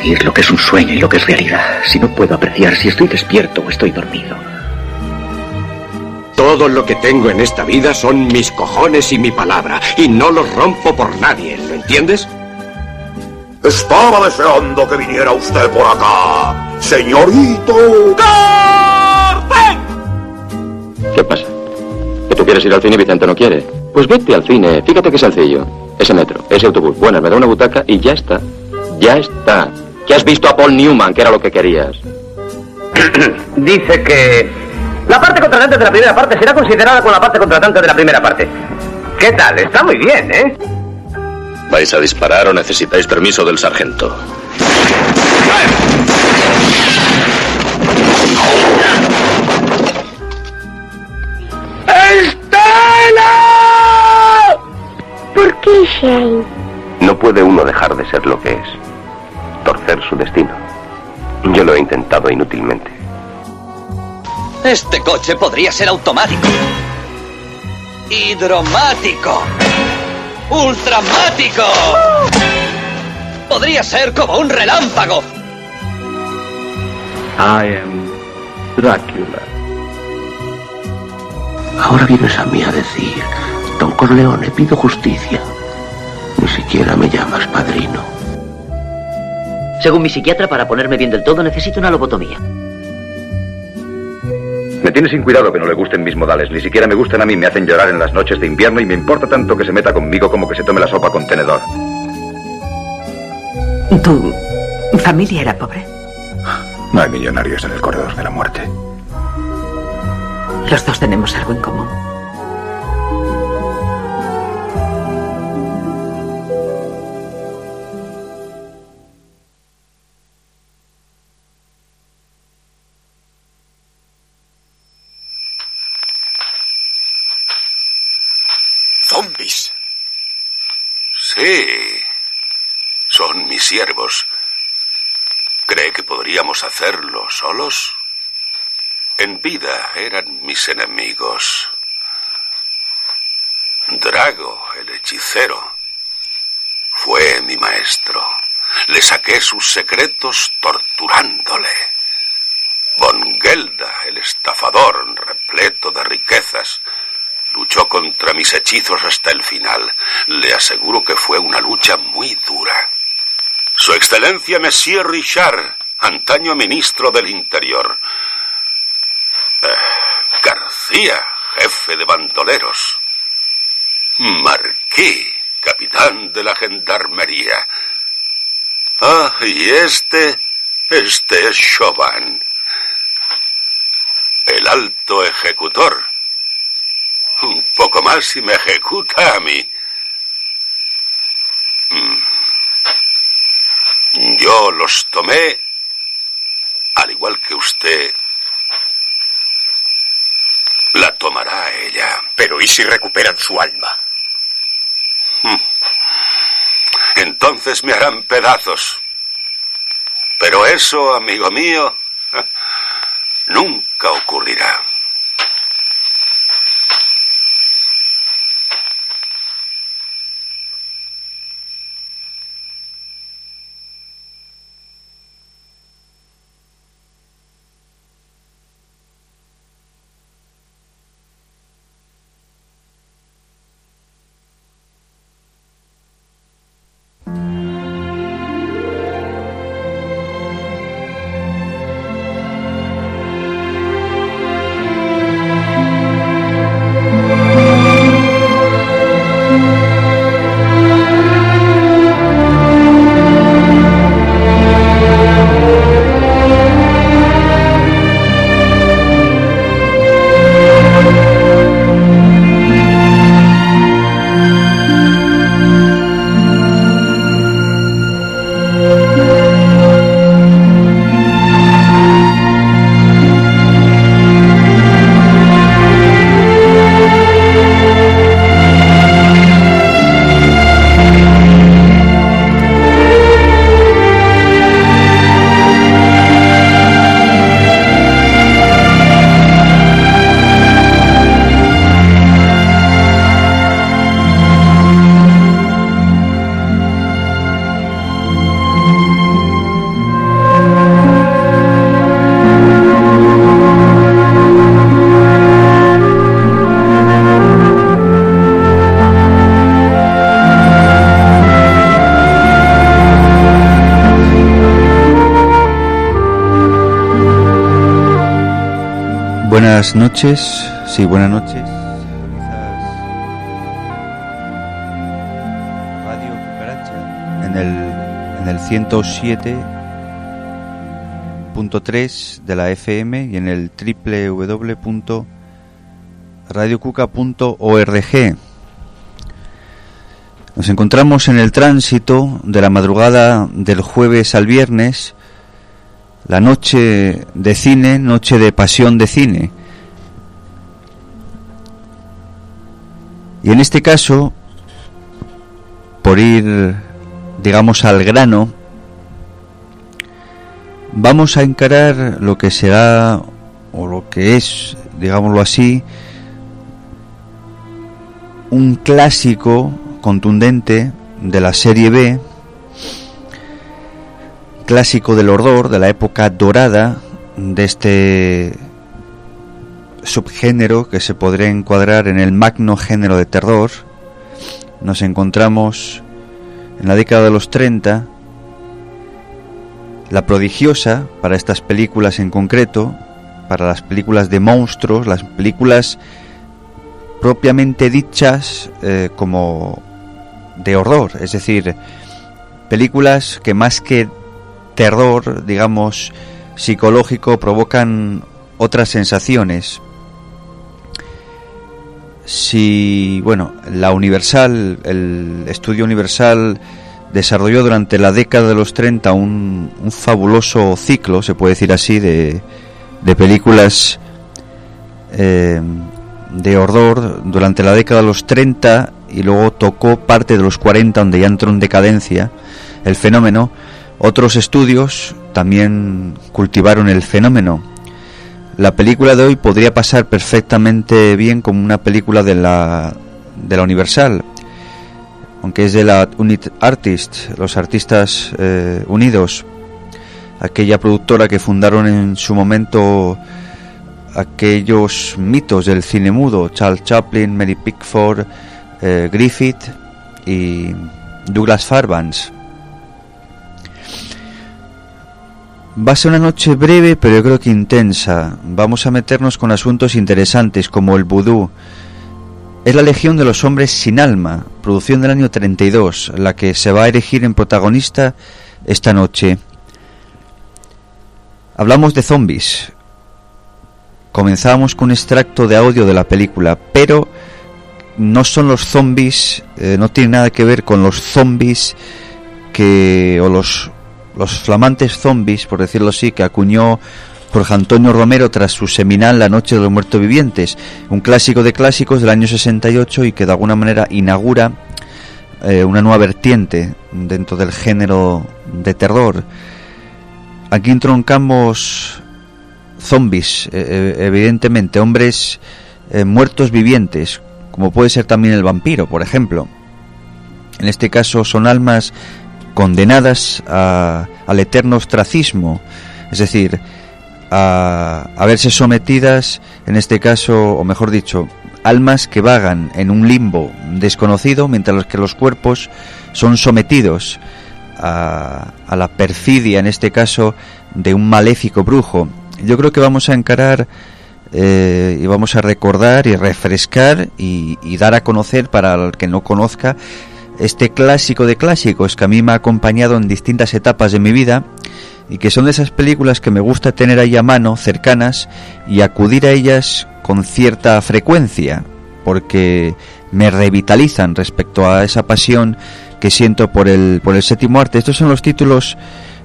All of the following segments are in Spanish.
distinguir lo que es un sueño y lo que es realidad, si no puedo apreciar si estoy despierto o estoy dormido? Todo lo que tengo en esta vida son mis cojones y mi palabra, y no los rompo por nadie, ¿lo entiendes? Estaba deseando que viniera usted por acá, señorito. ¡Carten! ¿Qué pasa? ¿Que tú quieres ir al cine y Vicente no quiere? Pues vete al cine, fíjate qué sencillo. Ese metro, ese autobús, buenas, me da una butaca y ya está. Ya está. Que has visto a Paul Newman, que era lo que querías. Dice que la parte contratante de la primera parte será considerada con la parte contratante de la primera parte. ¿Qué tal? Está muy bien, ¿eh? ¿Vais a disparar o necesitáis permiso del sargento? ¡Estela! ¿Por qué, Shane? No puede uno dejar de ser lo que es. Torcer su destino. Yo lo he intentado inútilmente. Este coche podría ser automático. Hidromático. ¡Ultramático! Podría ser como un relámpago. I am Drácula. Ahora vienes a mí a decir, Don Corleone, pido justicia. Ni siquiera me llamas padrino. Según mi psiquiatra, para ponerme bien del todo necesito una lobotomía. Me tiene sin cuidado que no le gusten mis modales. Ni siquiera me gustan a mí. Me hacen llorar en las noches de invierno y me importa tanto que se meta conmigo como que se tome la sopa con tenedor. ¿Tu familia era pobre? No hay millonarios en el corredor de la muerte. Los dos tenemos algo en común. ¿Zombies? Sí. Son mis siervos. ¿Cree que podríamos hacerlo solos? En vida eran mis enemigos. Drago, el hechicero, fue mi maestro. Le saqué sus secretos torturándole. Von Gelda, el estafador, repleto de riquezas, luchó contra mis hechizos hasta el final. Le aseguro que fue una lucha muy dura. Su Excelencia Monsieur Richard, antaño ministro del Interior. García, jefe de bandoleros. Marquis, capitán de la gendarmería. Y este es Chauvin, el alto ejecutor. Un poco más y me ejecuta a mí. Yo los tomé, al igual que usted la tomará ella. Pero ¿y si recuperan su alma? Entonces me harán pedazos. Pero eso, amigo mío, nunca ocurrirá. Buenas noches, sí, buenas noches. Radio Cucaracha en el 107.3 de la FM y en el www.radiocuca.org. Nos encontramos en el tránsito de la madrugada del jueves al viernes, la noche de cine, noche de pasión de cine. Y en este caso, por ir, digamos, al grano, vamos a encarar lo que será, o lo que es, digámoslo así, un clásico contundente de la serie B, clásico del horror, de la época dorada de este subgénero que se podría encuadrar en el magno género de terror. Nos encontramos en la década de los 30, la prodigiosa para estas películas en concreto, para las películas de monstruos, las películas propiamente dichas como de horror, es decir, películas que más que terror, digamos, psicológico, provocan otras sensaciones. Si, bueno, la Universal, el estudio Universal desarrolló durante la década de los 30 un fabuloso ciclo, se puede decir así, de películas de horror durante la década de los 30, y luego tocó parte de los 40, donde ya entró en decadencia el fenómeno. Otros estudios también cultivaron el fenómeno. La película de hoy podría pasar perfectamente bien como una película de la Universal, aunque es de la Unit Artists, los Artistas Unidos, aquella productora que fundaron en su momento aquellos mitos del cine mudo, Charles Chaplin, Mary Pickford, Griffith y Douglas Fairbanks. Va a ser una noche breve, pero yo creo que intensa. Vamos a meternos con asuntos interesantes como el vudú. Es la Legión de los Hombres Sin Alma, producción del año 32, la que se va a erigir en protagonista esta noche. Hablamos de zombies. Comenzamos con un extracto de audio de la película, pero no son los zombies, no tiene nada que ver con los zombies o los flamantes zombies, por decirlo así, que acuñó Jorge Antonio Romero tras su seminal La Noche de los Muertos Vivientes, un clásico de clásicos del año 68 y que de alguna manera inaugura una nueva vertiente dentro del género de terror. Aquí entroncamos zombies, evidentemente, hombres muertos vivientes, como puede ser también el vampiro, por ejemplo. En este caso son almas condenadas al eterno ostracismo, es decir, a verse sometidas, en este caso, o mejor dicho, almas que vagan en un limbo desconocido, mientras que los cuerpos son sometidos a la perfidia, en este caso, de un maléfico brujo. Yo creo que vamos a encarar y vamos a recordar y refrescar y dar a conocer, para el que no conozca, este clásico de clásicos que a mí me ha acompañado en distintas etapas de mi vida y que son de esas películas que me gusta tener ahí a mano, cercanas, y acudir a ellas con cierta frecuencia, porque me revitalizan respecto a esa pasión que siento por el séptimo arte. Estos son los títulos,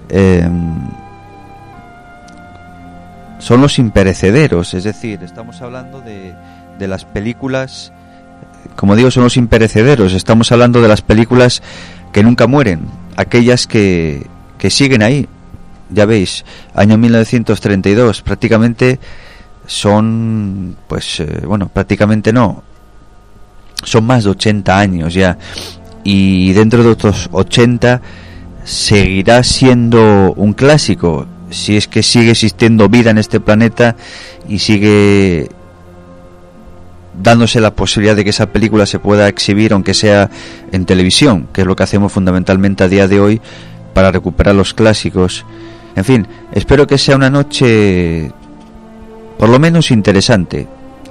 son los imperecederos, es decir, estamos hablando de las películas, como digo, son los imperecederos, estamos hablando de las películas que nunca mueren, aquellas que siguen ahí. Ya veis, año 1932, prácticamente son, prácticamente no, son más de 80 años ya, y dentro de otros 80 seguirá siendo un clásico, si es que sigue existiendo vida en este planeta y sigue dándose la posibilidad de que esa película se pueda exhibir, aunque sea en televisión, que es lo que hacemos fundamentalmente a día de hoy para recuperar los clásicos. En fin, espero que sea una noche por lo menos interesante.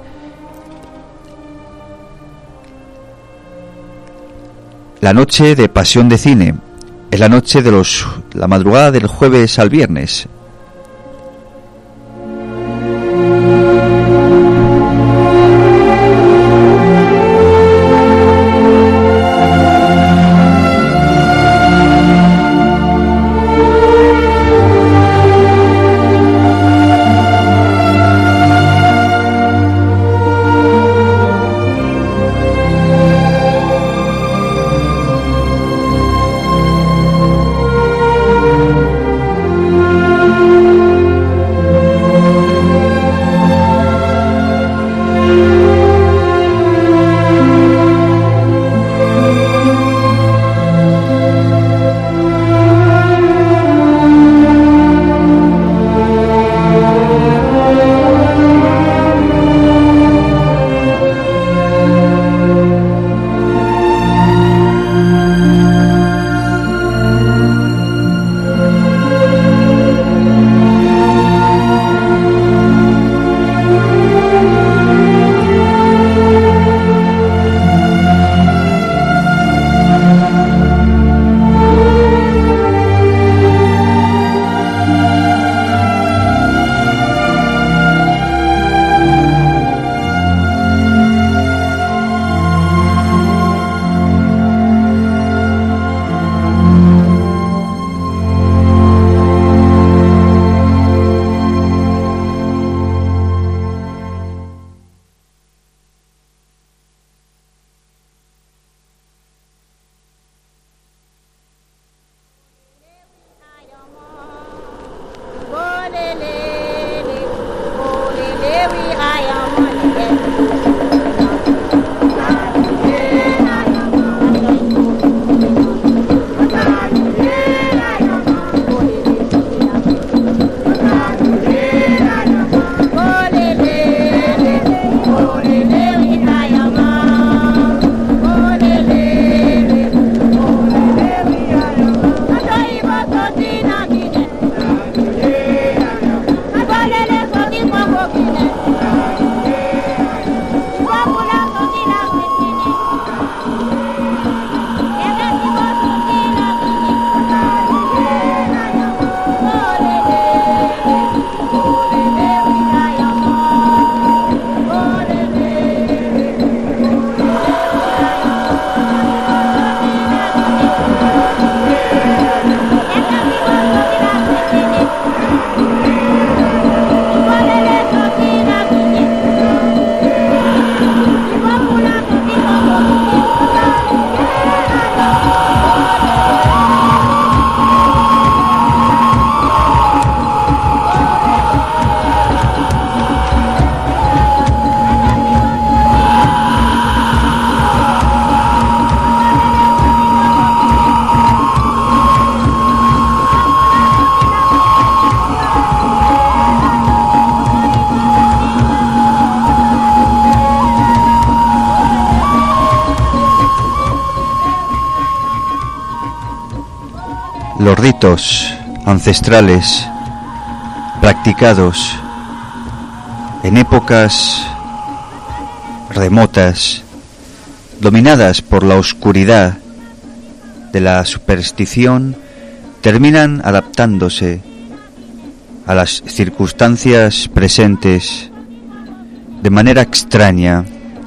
La noche de Pasión de Cine es la noche de la madrugada del jueves al viernes. Los ritos ancestrales practicados en épocas remotas, dominadas por la oscuridad de la superstición, terminan adaptándose a las circunstancias presentes de manera extraña.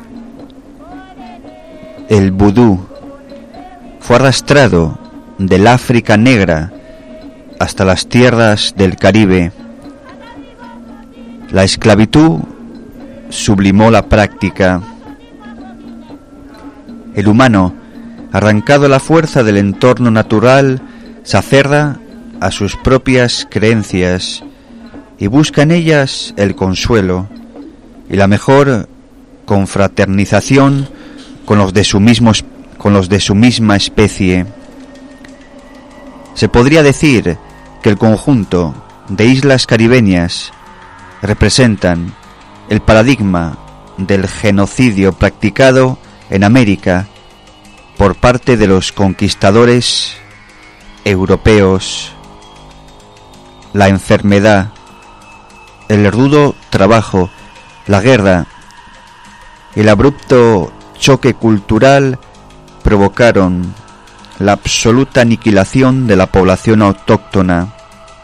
El vudú fue arrastrado del África negra hasta las tierras del Caribe. La esclavitud sublimó la práctica. El humano, arrancado a la fuerza del entorno natural, se aferra a sus propias creencias y busca en ellas el consuelo y la mejor confraternización con los de su misma especie. Se podría decir que el conjunto de islas caribeñas representan el paradigma del genocidio practicado en América por parte de los conquistadores europeos. La enfermedad, el rudo trabajo, la guerra y el abrupto choque cultural provocaron la absoluta aniquilación de la población autóctona.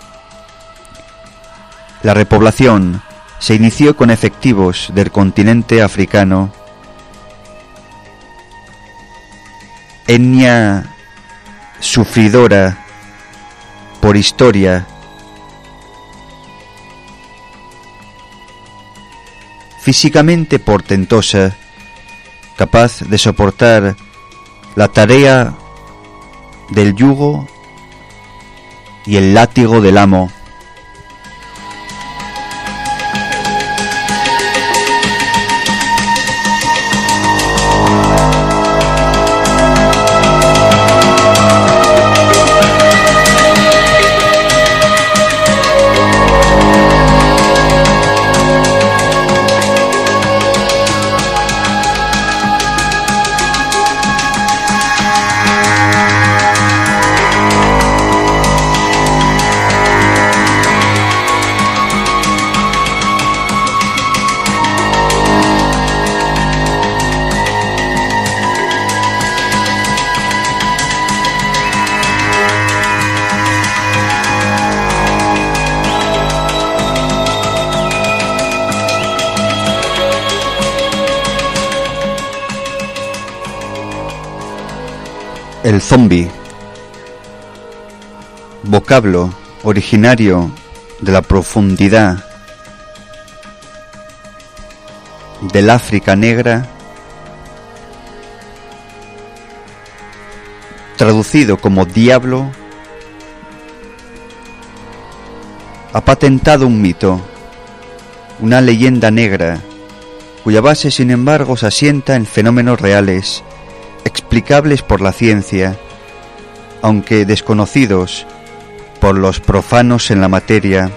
La repoblación se inició con efectivos del continente africano. Etnia sufridora por historia, físicamente portentosa, capaz de soportar la tarea del yugo y el látigo del amo. El zombi, vocablo originario de la profundidad del África negra, traducido como diablo, ha patentado un mito, una leyenda negra, cuya base, sin embargo, se asienta en fenómenos reales, explicables por la ciencia, aunque desconocidos por los profanos en la materia.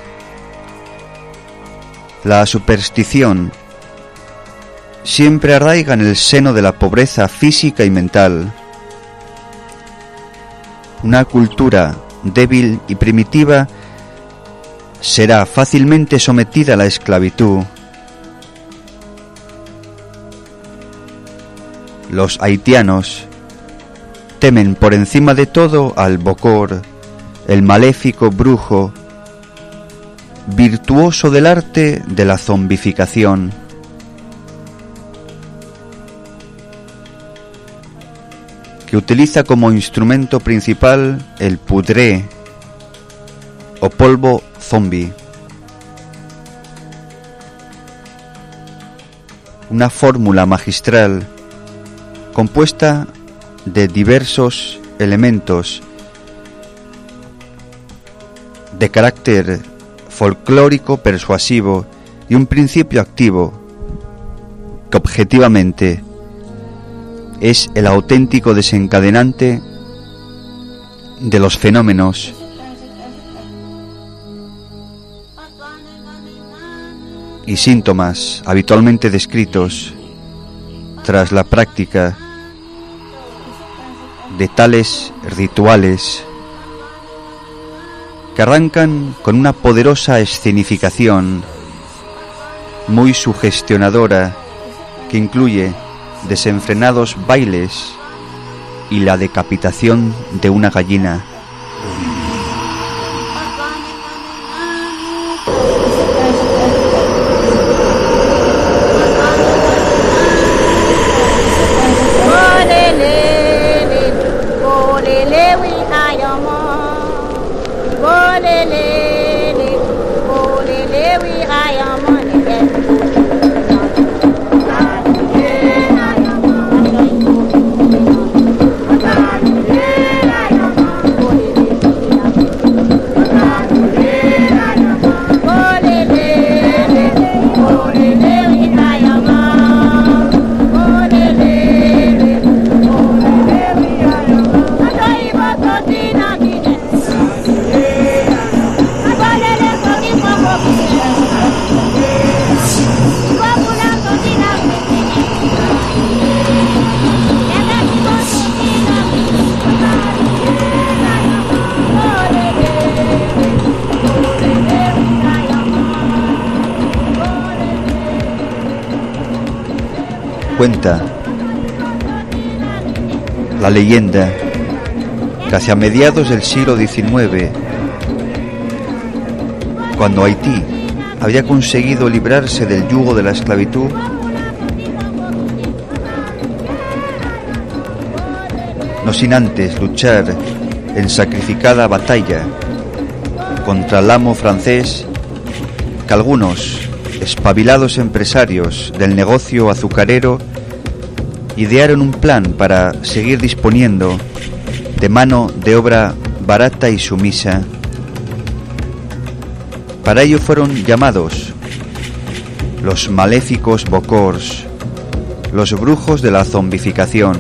La superstición siempre arraiga en el seno de la pobreza física y mental. Una cultura débil y primitiva será fácilmente sometida a la esclavitud. Los haitianos temen por encima de todo al Bokor, el maléfico brujo, virtuoso del arte de la zombificación. Que utiliza como instrumento principal el pudré o polvo zombi. Una fórmula magistral compuesta de diversos elementos de carácter folclórico persuasivo y un principio activo que objetivamente es el auténtico desencadenante de los fenómenos y síntomas habitualmente descritos tras la práctica de tales rituales que arrancan con una poderosa escenificación muy sugestionadora que incluye desenfrenados bailes y la decapitación de una gallina. Cuenta la leyenda que hacia mediados del siglo XIX, cuando Haití había conseguido librarse del yugo de la esclavitud, no sin antes luchar en sacrificada batalla contra el amo francés, que algunos espabilados empresarios del negocio azucarero idearon un plan para seguir disponiendo de mano de obra barata y sumisa. Para ello fueron llamados los maléficos bocors, los brujos de la zombificación.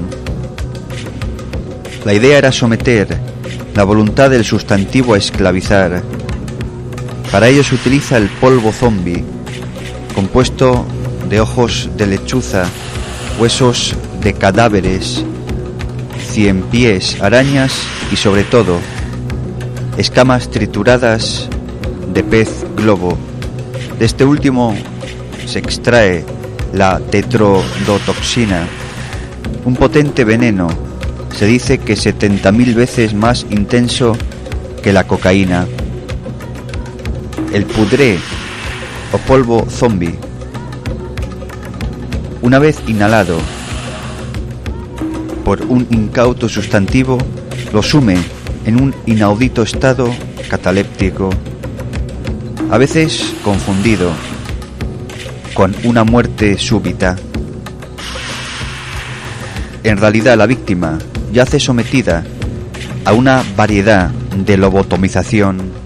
La idea era someter la voluntad del sustantivo a esclavizar. Para ello se utiliza el polvo zombi, compuesto de ojos de lechuza, huesos de cadáveres, 100 pies, arañas y sobre todo escamas trituradas de pez globo. De este último se extrae la tetrodotoxina, un potente veneno, se dice que 70.000 veces más intenso que la cocaína. El pudré o polvo zombi, una vez inhalado por un incauto sustantivo, lo sume en un inaudito estado cataléptico, a veces confundido con una muerte súbita. En realidad la víctima yace sometida a una variedad de lobotomización.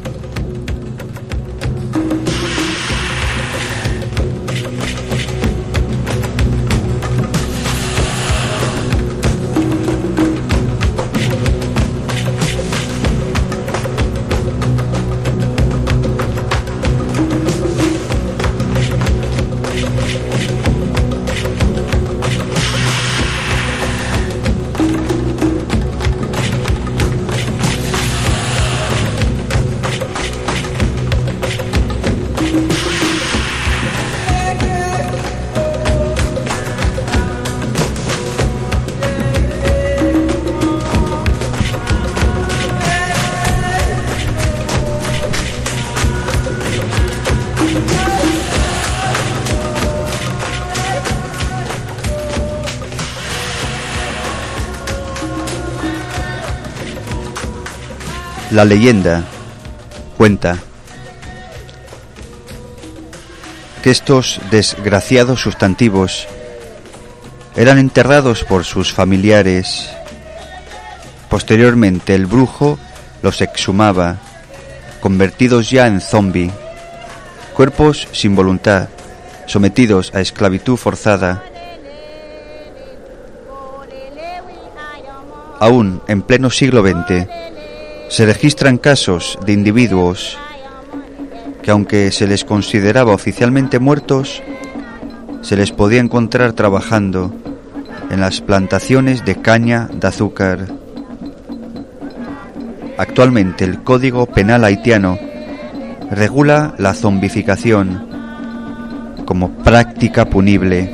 La leyenda cuenta que estos desgraciados sustantivos eran enterrados por sus familiares. Posteriormente el brujo los exhumaba, convertidos ya en zombi, cuerpos sin voluntad, sometidos a esclavitud forzada. Aún en pleno siglo XX se registran casos de individuos que, aunque se les consideraba oficialmente muertos, se les podía encontrar trabajando en las plantaciones de caña de azúcar. Actualmente el Código Penal haitiano regula la zombificación como práctica punible.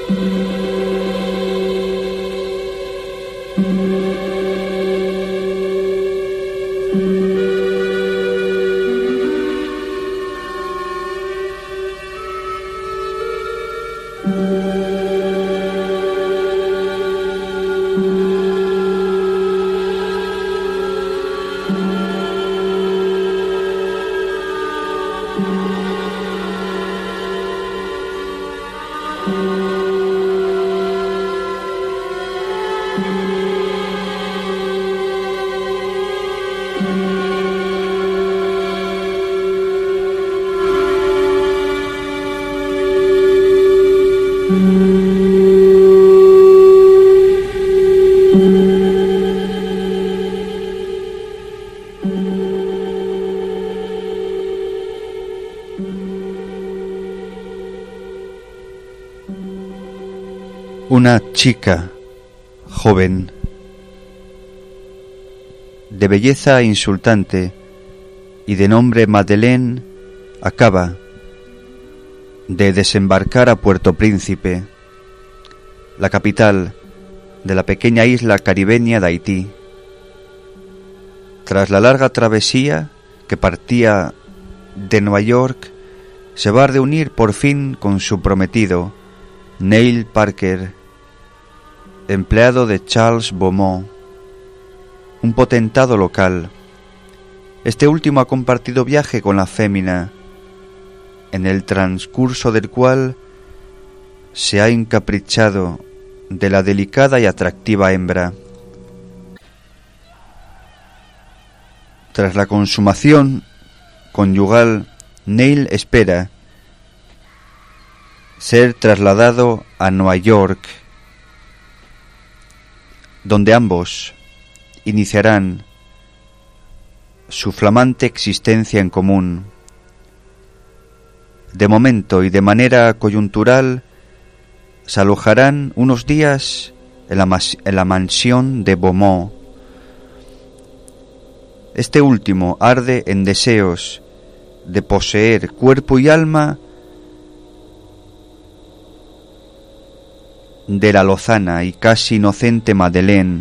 Una chica joven, de belleza insultante y de nombre Madeleine, acaba de desembarcar a Puerto Príncipe, la capital de la pequeña isla caribeña de Haití. Tras la larga travesía que partía de Nueva York, se va a reunir por fin con su prometido, Neil Parker, empleado de Charles Beaumont, un potentado local. Este último ha compartido viaje con la fémina, en el transcurso del cual se ha encaprichado de la delicada y atractiva hembra. Tras la consumación conyugal, Neil espera ser trasladado a Nueva York, donde ambos iniciarán su flamante existencia en común. De momento y de manera coyuntural, se alojarán unos días en la mansión de Beaumont. Este último arde en deseos de poseer cuerpo y alma de la lozana y casi inocente Madeleine.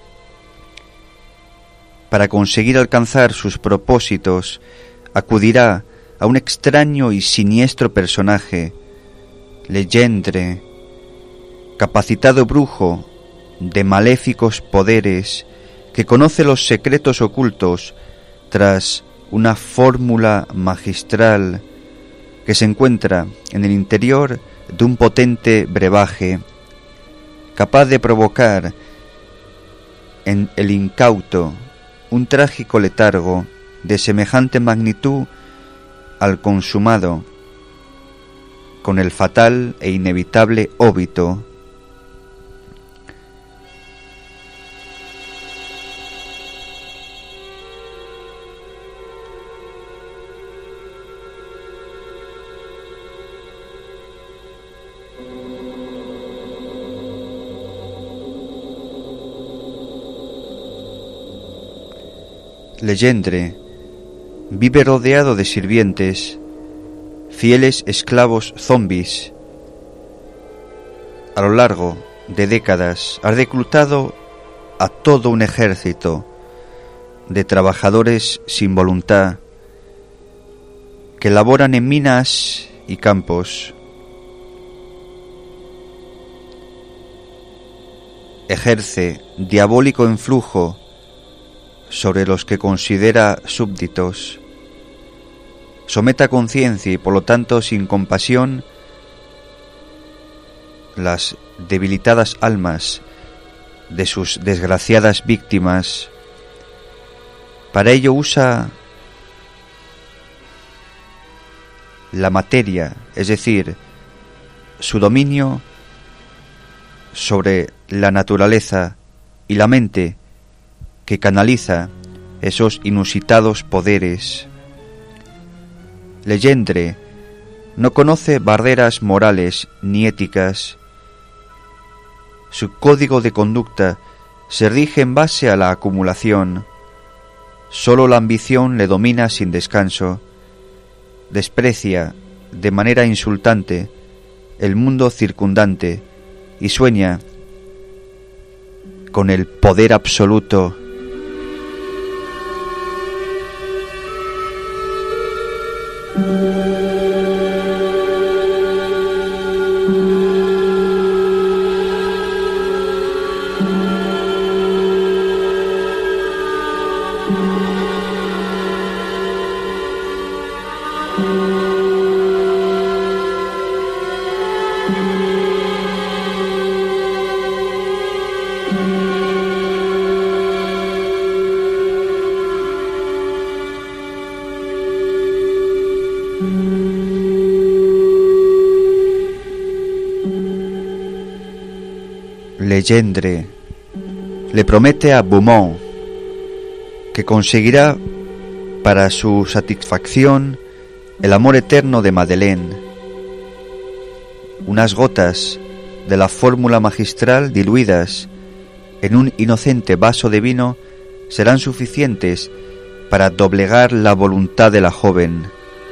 Para conseguir alcanzar sus propósitos, acudirá a un extraño y siniestro personaje, Legendre, capacitado brujo de maléficos poderes, que conoce los secretos ocultos tras una fórmula magistral que se encuentra en el interior de un potente brebaje, capaz de provocar en el incauto un trágico letargo de semejante magnitud al consumado con el fatal e inevitable óbito. Legendre vive rodeado de sirvientes, fieles esclavos zombies. A lo largo de décadas ha reclutado a todo un ejército de trabajadores sin voluntad que laboran en minas y campos. Ejerce diabólico influjo sobre los que considera súbditos. Somete a conciencia y por lo tanto sin compasión las debilitadas almas de sus desgraciadas víctimas. Para ello usa la materia, es decir, su dominio sobre la naturaleza y la mente, que canaliza esos inusitados poderes. Legendre no conoce barreras morales ni éticas. Su código de conducta se rige en base a la acumulación. Solo la ambición le domina sin descanso. Desprecia de manera insultante el mundo circundante y sueña con el poder absoluto Legendre le promete a Beaumont que conseguirá para su satisfacción el amor eterno de Madeleine. Unas gotas de la fórmula magistral diluidas en un inocente vaso de vino serán suficientes para doblegar la voluntad de la joven.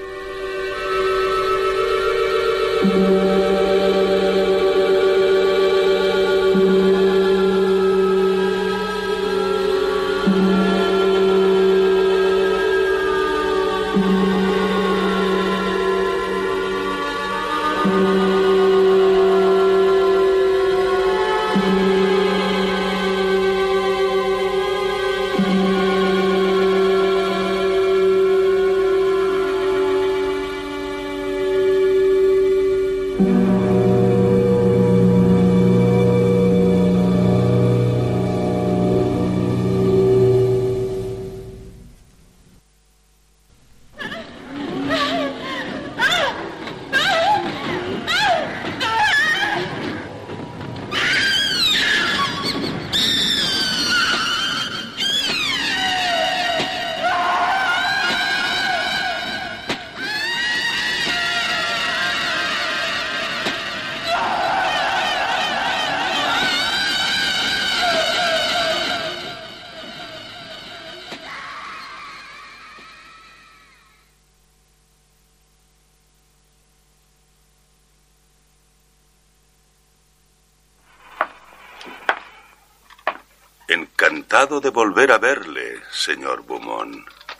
Encantado de volver a verle, señor Beaumont.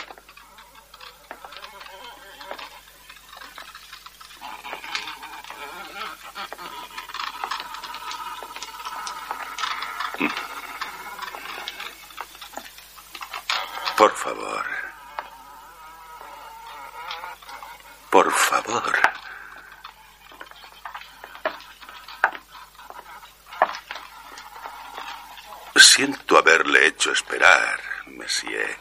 Por favor. Por favor. Siento haberle hecho esperar, monsieur.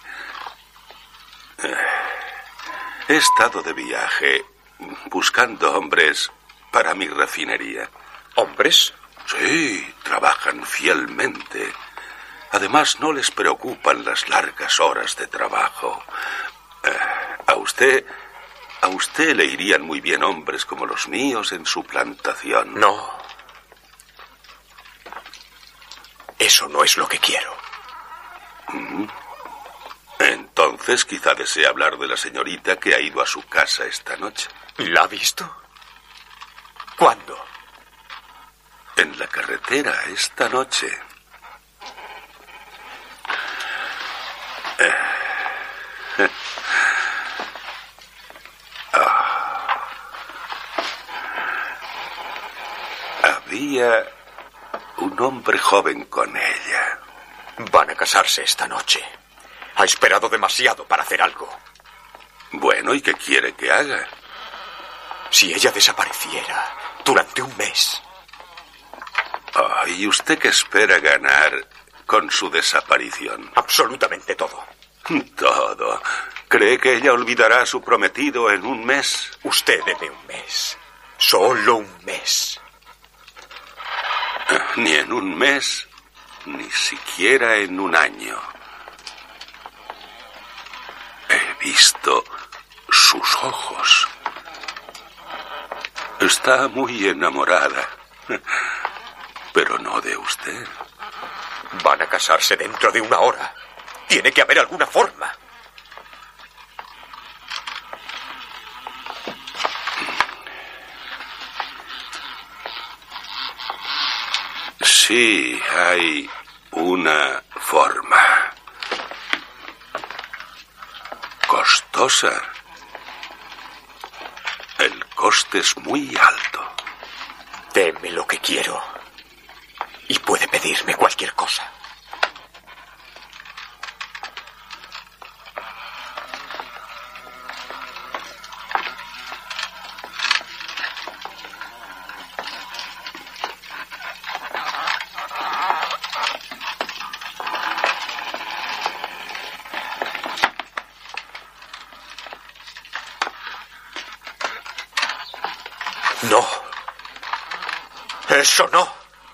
He estado de viaje buscando hombres para mi refinería. ¿Hombres? Sí, trabajan fielmente. Además, no les preocupan las largas horas de trabajo. A usted le irían muy bien hombres como los míos en su plantación. No. Eso no es lo que quiero. Entonces, quizá desee hablar de la señorita que ha ido a su casa esta noche. ¿La ha visto? ¿Cuándo? En la carretera, esta noche. Había un hombre joven con ella. Van a casarse esta noche. Ha esperado demasiado para hacer algo. Bueno, ¿y qué quiere que haga? Si ella desapareciera durante un mes. ¿Y usted qué espera ganar con su desaparición? Absolutamente todo. Todo. ¿Cree que ella olvidará a su prometido en un mes? Usted debe un mes. Solo un mes. Ni en un mes, ni siquiera en un año. He visto sus ojos. Está muy enamorada, pero no de usted. Van a casarse dentro de una hora. Tiene que haber alguna forma. Sí, hay una forma. Costosa. El coste es muy alto. Deme lo que quiero. Y puede pedirme cualquier cosa. No. Eso no.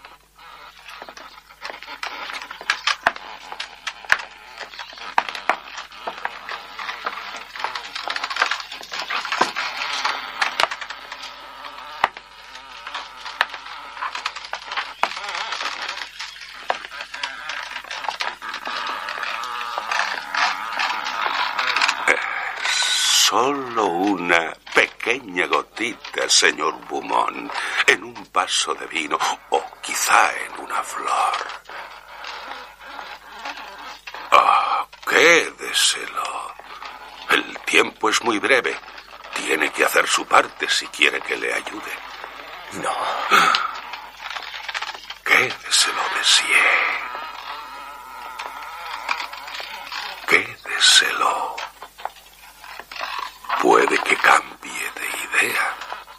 Solo una pequeña gotita, señor Beaumont, en un vaso de vino o quizá en una flor. Oh, quédeselo. El tiempo es muy breve. Tiene que hacer su parte si quiere que le ayude. No. Quédeselo, Monsieur. Quédeselo. Puede que cambie de idea.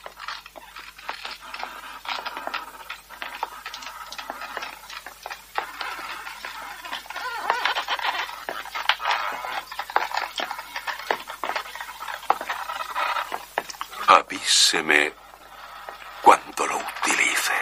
Avíseme cuando lo utilice.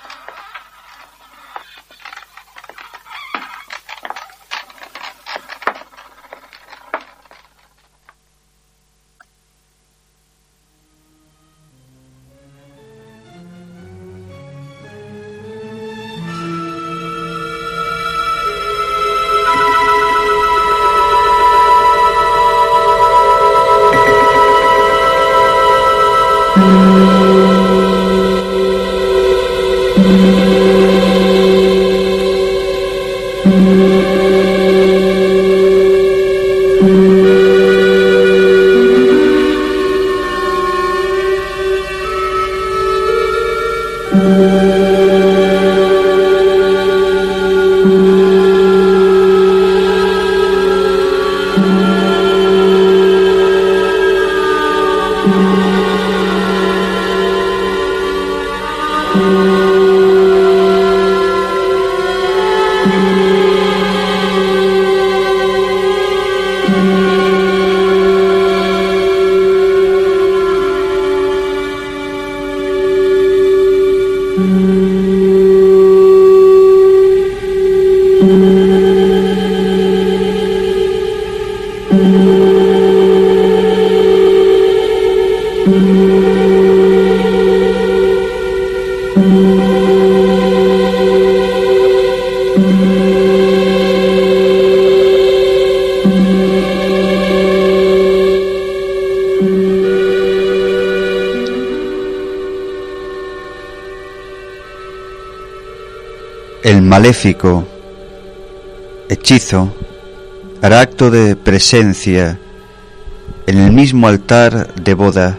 El maléfico hechizo hará acto de presencia en el mismo altar de boda.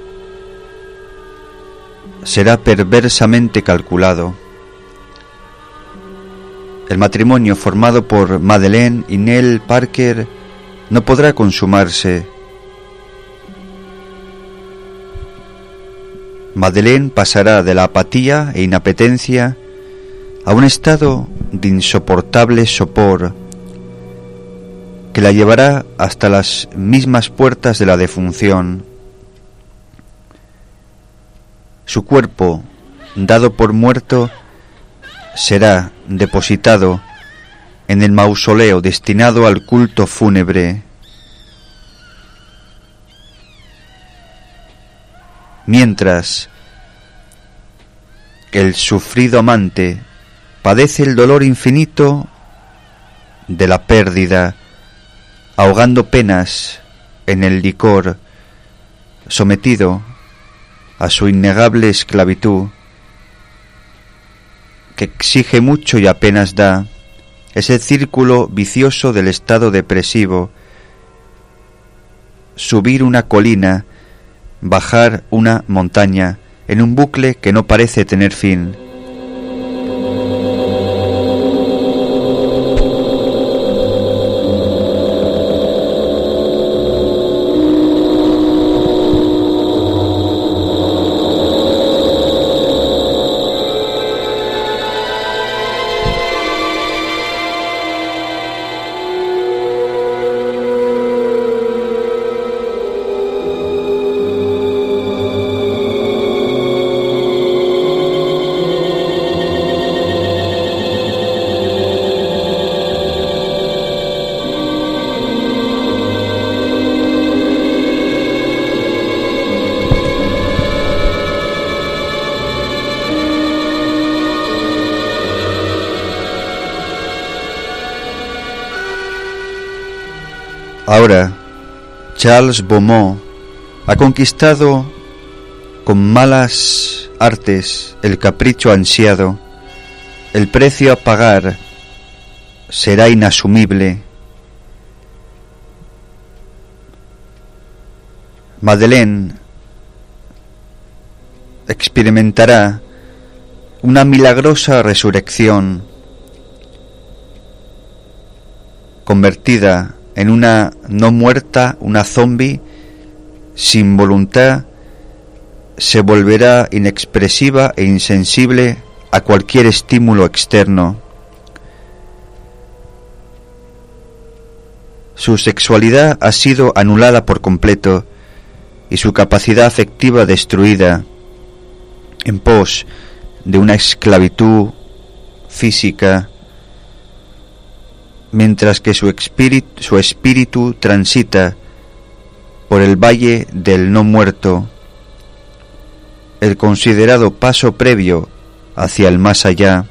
Será perversamente calculado. El matrimonio formado por Madeleine y Nell Parker no podrá consumarse. Madeleine pasará de la apatía e inapetencia a un estado de insoportable sopor que la llevará hasta las mismas puertas de la defunción. Su cuerpo, dado por muerto, será depositado en el mausoleo destinado al culto fúnebre. Mientras que el sufrido amante padece el dolor infinito de la pérdida, ahogando penas en el licor, sometido a su innegable esclavitud, que exige mucho y apenas da. Es el círculo vicioso del estado depresivo. Subir una colina, bajar una montaña, en un bucle que no parece tener fin. Ahora, Charles Beaumont ha conquistado con malas artes el capricho ansiado. El precio a pagar será inasumible. Madeleine experimentará una milagrosa resurrección, convertida en una no muerta, una zombie sin voluntad. Se volverá inexpresiva e insensible a cualquier estímulo externo. Su sexualidad ha sido anulada por completo y su capacidad afectiva destruida en pos de una esclavitud física, mientras que su espíritu transita por el valle del no muerto, el considerado paso previo hacia el más allá,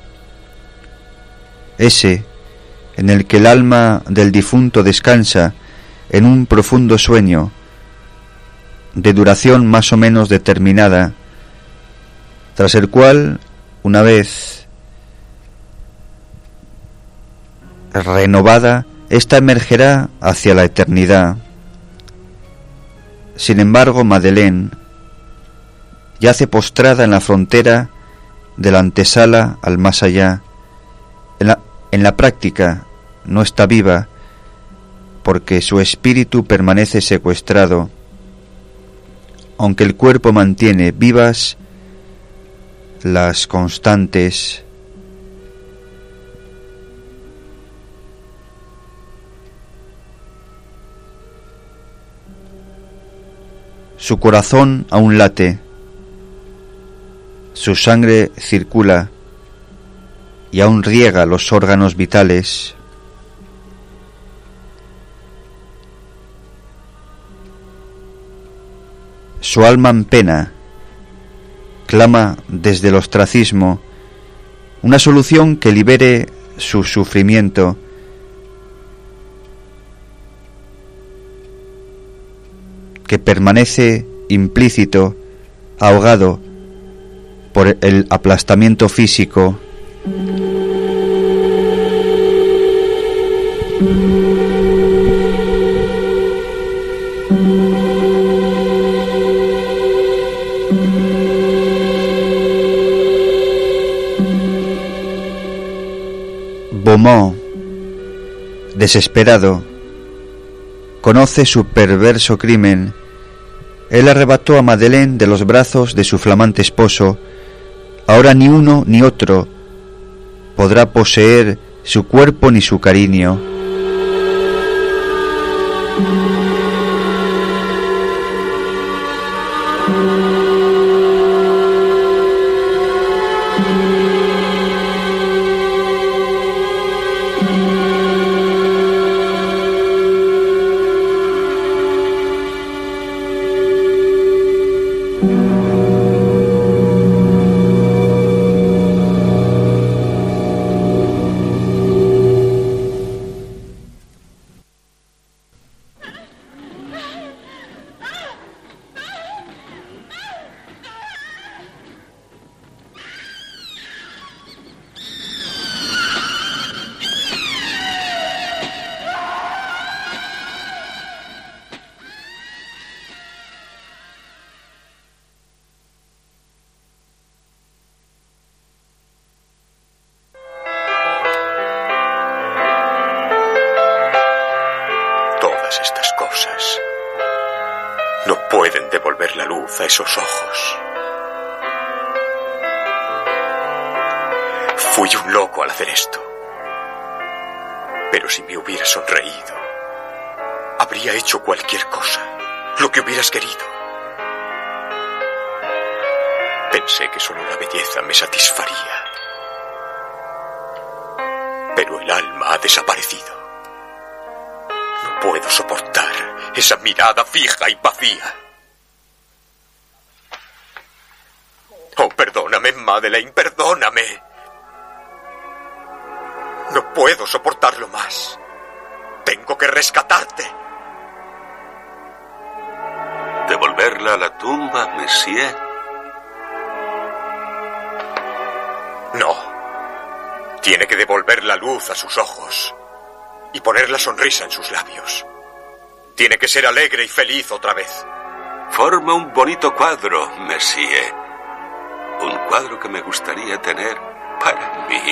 ese en el que el alma del difunto descansa en un profundo sueño de duración más o menos determinada, tras el cual, una vez renovada, ésta emergerá hacia la eternidad. Sin embargo, Madeleine yace postrada en la frontera de la antesala al más allá. En la práctica no está viva, porque su espíritu permanece secuestrado, aunque el cuerpo mantiene vivas las constantes. Su corazón aún late, su sangre circula y aún riega los órganos vitales. Su alma en pena clama desde el ostracismo una solución que libere su sufrimiento. Que permanece implícito, ahogado por el aplastamiento físico. Beaumont, desesperado, conoce su perverso crimen. Él arrebató a Madeleine de los brazos de su flamante esposo. Ahora ni uno ni otro podrá poseer su cuerpo ni su cariño. pueden devolver la luz a esos ojos. Fui un loco al hacer esto. Pero si me hubiera sonreído, habría hecho cualquier cosa, lo que hubieras querido. Pensé que solo la belleza me satisfaría. Pero el alma ha desaparecido. No puedo soportar esa mirada fija y vacía. Oh, perdóname, Madeleine, perdóname. No puedo soportarlo más. Tengo que rescatarte. ¿Devolverla a la tumba, Monsieur? No. Tiene que devolver la luz a sus ojos y poner la sonrisa en sus labios. Tiene que ser alegre y feliz otra vez. Forma un bonito cuadro, Monsieur. Un cuadro que me gustaría tener para mí.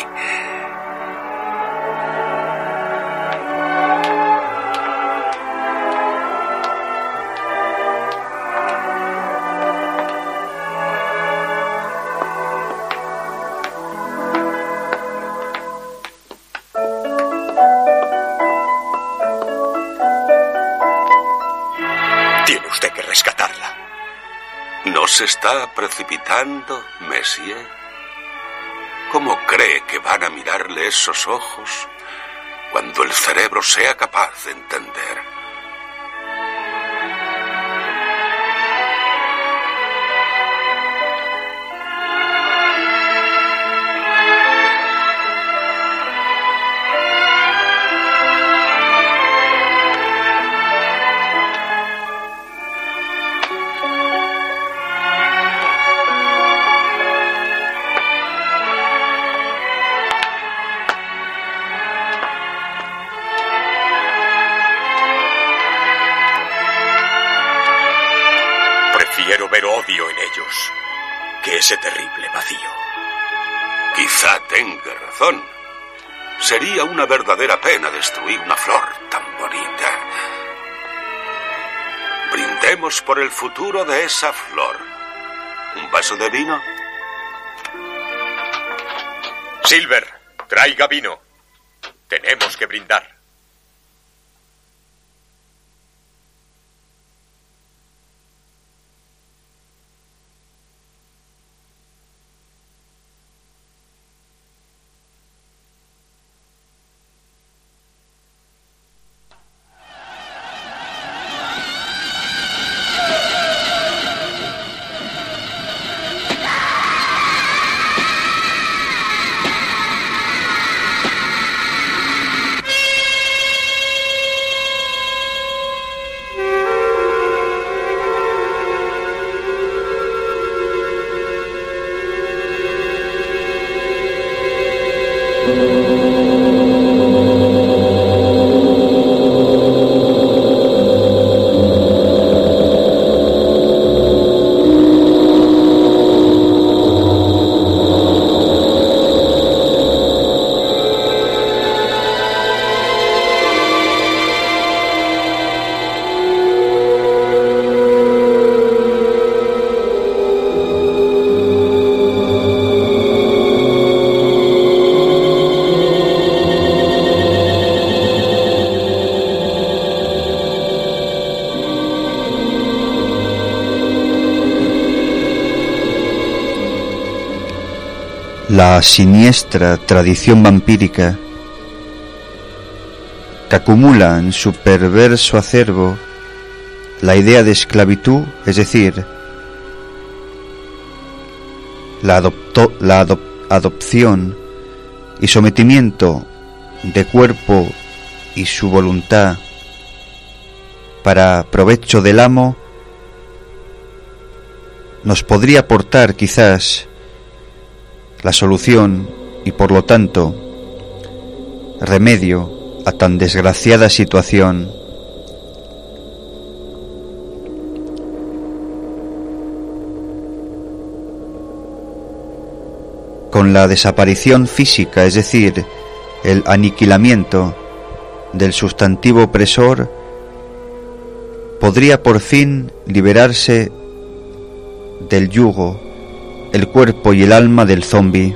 ¿No se está precipitando, Monsieur? ¿Cómo cree que van a mirarle esos ojos cuando el cerebro sea capaz de entender? Prefiero ver odio en ellos que ese terrible vacío. Quizá tenga razón. Sería una verdadera pena destruir una flor tan bonita. Brindemos por el futuro de esa flor. ¿Un vaso de vino? Silver, traiga vino. Tenemos que brindar. La siniestra tradición vampírica que acumula en su perverso acervo la idea de esclavitud, es decir, la adopción y sometimiento de cuerpo y su voluntad para provecho del amo, nos podría aportar quizás la solución y por lo tanto remedio a tan desgraciada situación. Con la desaparición física, es decir, el aniquilamiento del sustantivo opresor, podría por fin liberarse del yugo, el cuerpo y el alma del zombi.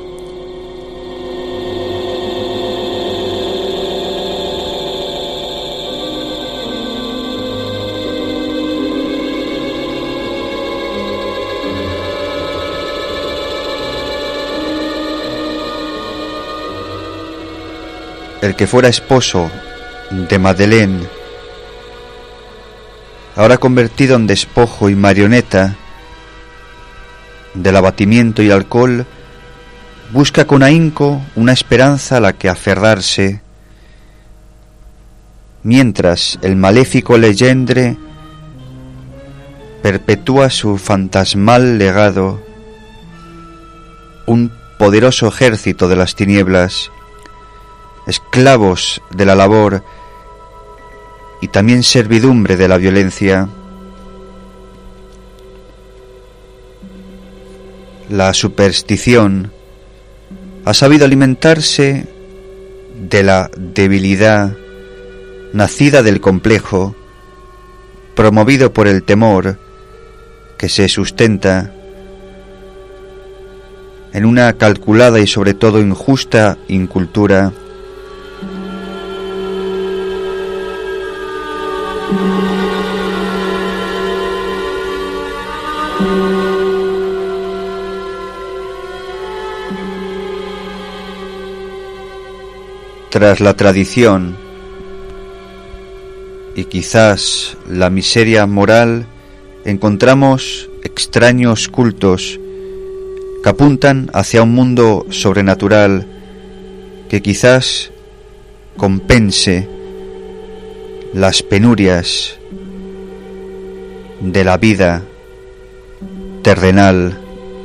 El que fuera esposo de Madeleine, ahora convertido en despojo y marioneta del abatimiento y alcohol, busca con ahínco una esperanza a la que aferrarse, mientras el maléfico Legendre perpetúa su fantasmal legado, un poderoso ejército de las tinieblas, esclavos de la labor y también servidumbre de la violencia. La superstición ha sabido alimentarse de la debilidad nacida del complejo, promovido por el temor que se sustenta en una calculada y sobre todo injusta incultura. Tras la tradición y quizás la miseria moral, encontramos extraños cultos que apuntan hacia un mundo sobrenatural que quizás compense las penurias de la vida terrenal.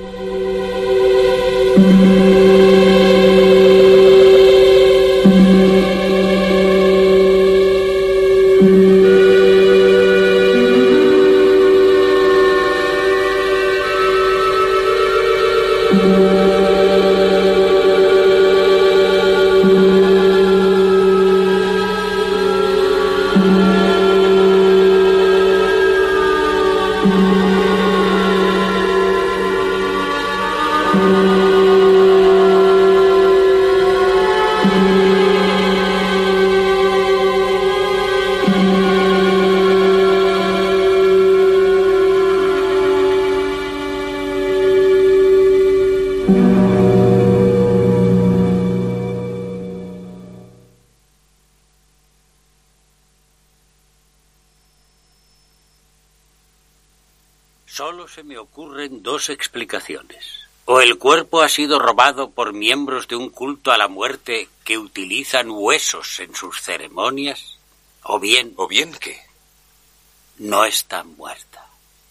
Solo se me ocurren dos explicaciones. O el cuerpo ha sido robado por miembros de un culto a la muerte que utilizan huesos en sus ceremonias, o bien... ¿O bien qué? No está muerta.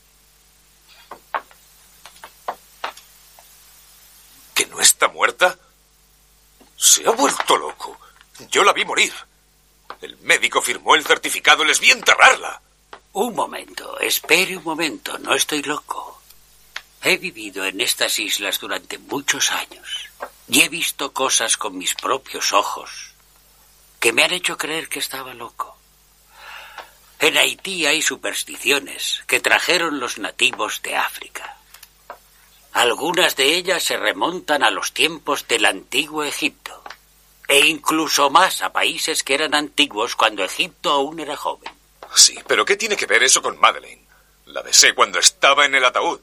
¿Que no está muerta? Se ha vuelto loco. Yo la vi morir. El médico firmó el certificado y les vi enterrarla. Un momento, espere un momento, no estoy loco. He vivido en estas islas durante muchos años y he visto cosas con mis propios ojos que me han hecho creer que estaba loco. En Haití hay supersticiones que trajeron los nativos de África. Algunas de ellas se remontan a los tiempos del antiguo Egipto e incluso más a países que eran antiguos cuando Egipto aún era joven. Sí, pero ¿qué tiene que ver eso con Madeleine? La besé cuando estaba en el ataúd.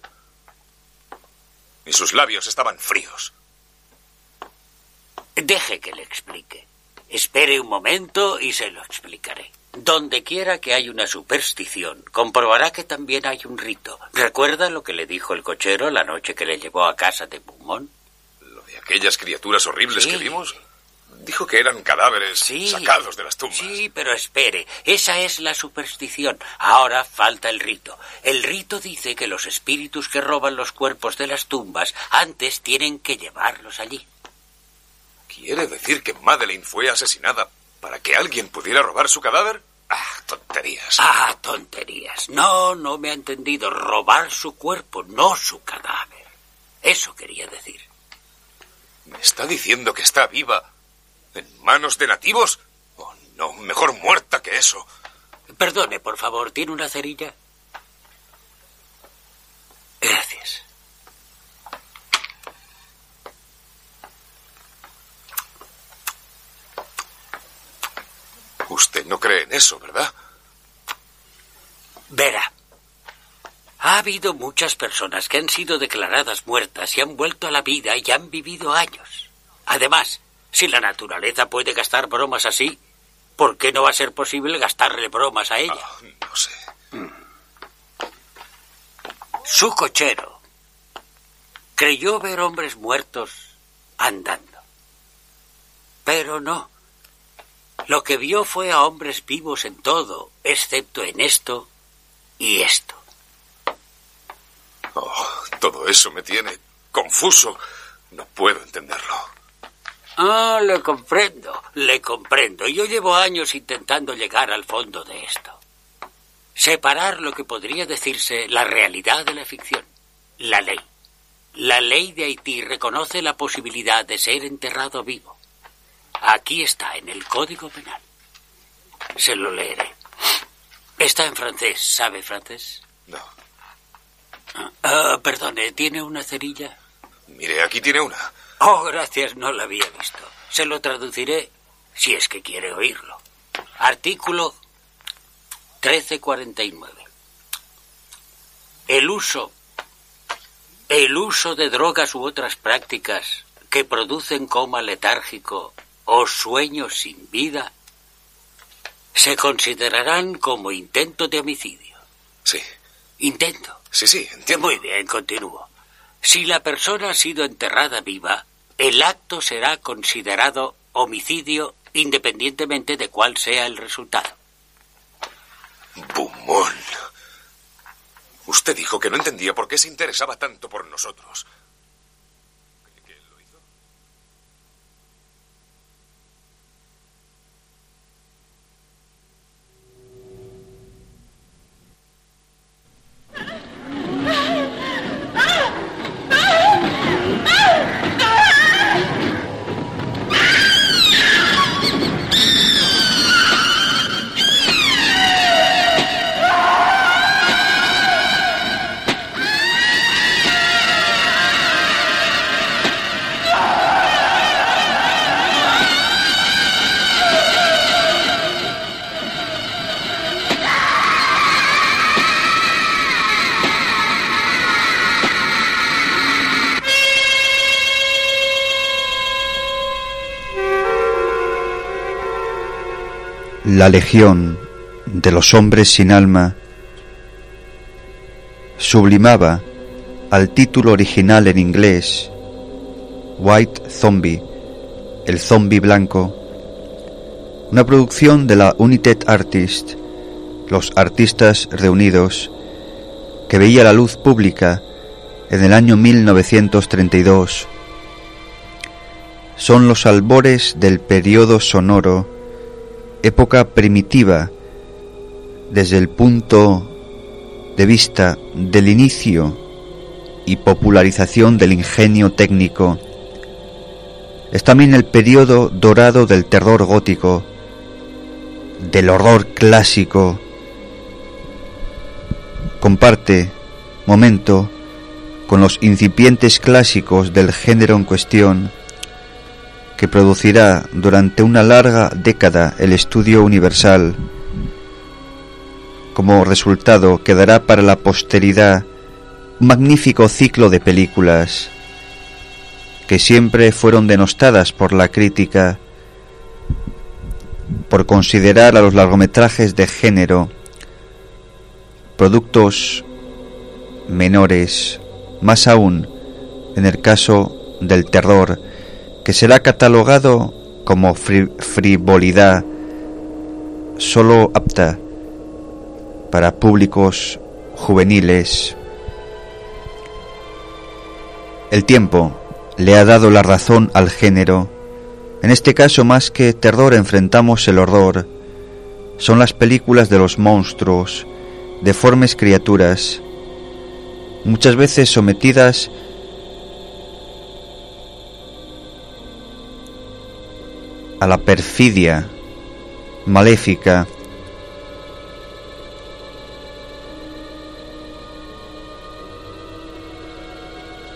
Y sus labios estaban fríos. Deje que le explique. Espere un momento y se lo explicaré. Donde quiera que hay una superstición, comprobará que también hay un rito. ¿Recuerda lo que le dijo el cochero la noche que le llevó a casa de Beaumont? ¿Lo de aquellas criaturas horribles que vimos? Dijo que eran cadáveres sacados de las tumbas. Sí, pero espere, esa es la superstición. Ahora falta el rito. El rito dice que los espíritus que roban los cuerpos de las tumbas antes tienen que llevarlos allí. ¿Quiere decir que Madeleine fue asesinada para que alguien pudiera robar su cadáver? ¡Ah, tonterías! ¡Ah, tonterías! No me ha entendido. Robar su cuerpo, no su cadáver. Eso quería decir. ¿Me está diciendo que está viva en manos de nativos? Oh, no, mejor muerta que eso. Perdone, por favor, ¿tiene una cerilla? Gracias. Usted no cree en eso, ¿verdad? Verá. Ha habido muchas personas que han sido declaradas muertas y han vuelto a la vida y han vivido años. Además, si la naturaleza puede gastar bromas así, ¿por qué no va a ser posible gastarle bromas a ella? No sé. Su cochero creyó ver hombres muertos andando. Pero no. Lo que vio fue a hombres vivos en todo, excepto en esto y esto. Oh, todo eso me tiene confuso. No puedo entenderlo. Ah, le comprendo. Yo llevo años intentando llegar al fondo de esto. Separar lo que podría decirse la realidad de la ficción. La ley. La ley de Haití reconoce la posibilidad de ser enterrado vivo. Aquí está, en el Código Penal. Se lo leeré. Está en francés. ¿Sabe francés? No. Perdone, ¿tiene una cerilla? Mire, aquí tiene una. Oh, gracias, no la había visto. Se lo traduciré si es que quiere oírlo. Artículo 1349. El uso de drogas u otras prácticas que producen coma letárgico o sueño sin vida se considerarán como intento de homicidio. Sí. Intento. Sí, entiendo. Muy bien, continúo. Si la persona ha sido enterrada viva, el acto será considerado homicidio independientemente de cuál sea el resultado. Beaumont. Usted dijo que no entendía por qué se interesaba tanto por nosotros. ¿Qué lo hizo? La Legión de los Hombres sin Alma sublimaba al título original en inglés, White Zombie, el zombie blanco, una producción de la United Artists, los artistas reunidos, que veía la luz pública en el año 1932. Son los albores del periodo sonoro, época primitiva, desde el punto de vista del inicio y popularización del ingenio técnico. Es también el periodo dorado del terror gótico, del horror clásico. Comparte momento con los incipientes clásicos del género en cuestión, que producirá durante una larga década el estudio Universal. Como resultado quedará para la posteridad un magnífico ciclo de películas que siempre fueron denostadas por la crítica por considerar a los largometrajes de género productos menores, más aún en el caso del terror, que será catalogado como frivolidad solo apta para públicos juveniles. El tiempo le ha dado la razón al género. En este caso, más que terror, enfrentamos el horror. Son las películas de los monstruos, deformes criaturas, muchas veces sometidas a la perfidia maléfica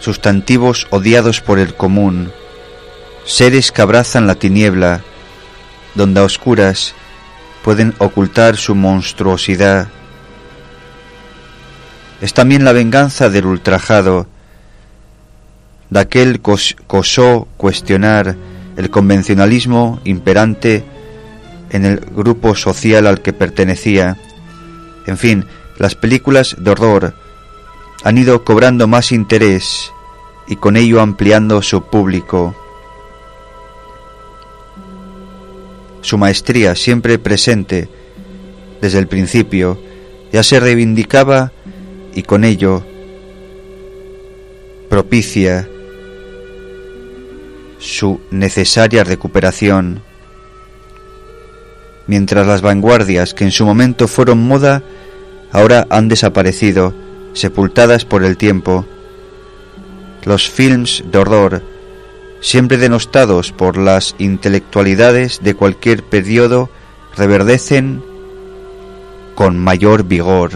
sustantivos odiados por el común, seres que abrazan la tiniebla, donde a oscuras pueden ocultar su monstruosidad. Es también la venganza del ultrajado, de aquel que osó cuestionar el convencionalismo imperante en el grupo social al que pertenecía. En fin, las películas de horror han ido cobrando más interés y con ello ampliando su público. Su maestría, siempre presente desde el principio, ya se reivindicaba y con ello propicia su necesaria recuperación, mientras las vanguardias que en su momento fueron moda ahora han desaparecido, sepultadas por el tiempo. Los films de horror, siempre denostados por las intelectualidades de cualquier periodo, reverdecen con mayor vigor.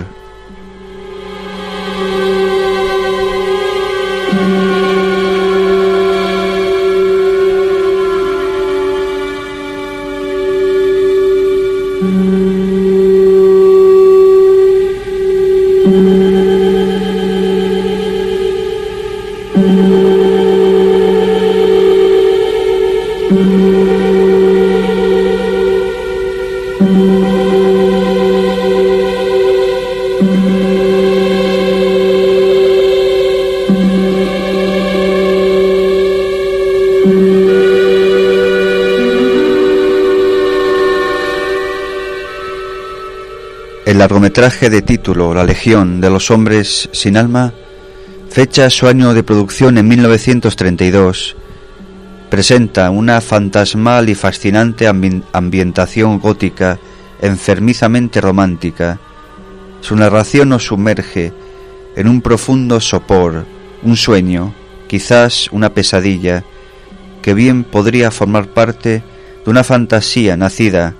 El largometraje de título La Legión de los Hombres sin Alma fecha su año de producción en 1932. Presenta una fantasmal y fascinante ambientación gótica, enfermizamente romántica. Su narración nos sumerge en un profundo sopor, un sueño, quizás una pesadilla, que bien podría formar parte de una fantasía nacida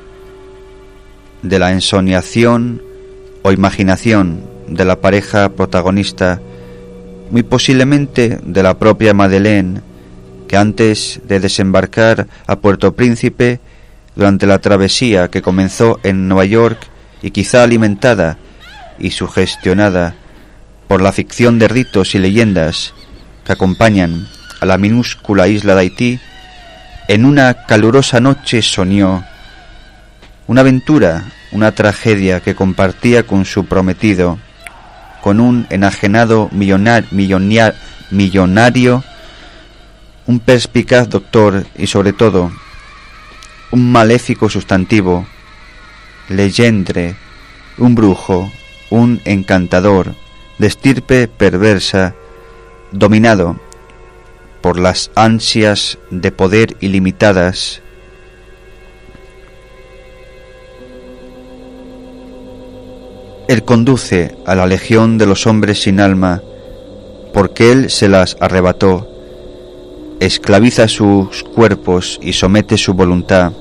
de la ensoñación o imaginación de la pareja protagonista, muy posiblemente de la propia Madeleine, que antes de desembarcar a Puerto Príncipe, durante la travesía que comenzó en Nueva York y quizá alimentada y sugestionada por la ficción de ritos y leyendas que acompañan a la minúscula isla de Haití, en una calurosa noche soñó una aventura, una tragedia que compartía con su prometido, con un enajenado millonario, un perspicaz doctor y sobre todo un maléfico sustantivo, Legendre, un brujo, un encantador, de estirpe perversa, dominado por las ansias de poder ilimitadas. Él conduce a la legión de los hombres sin alma, porque él se las arrebató, esclaviza sus cuerpos y somete su voluntad.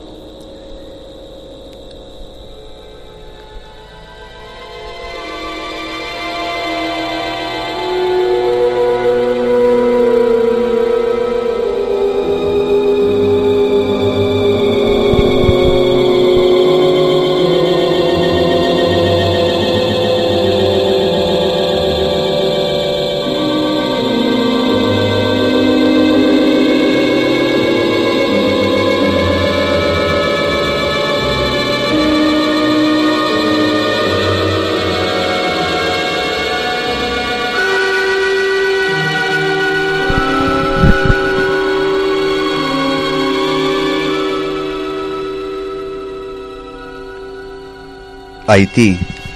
Haití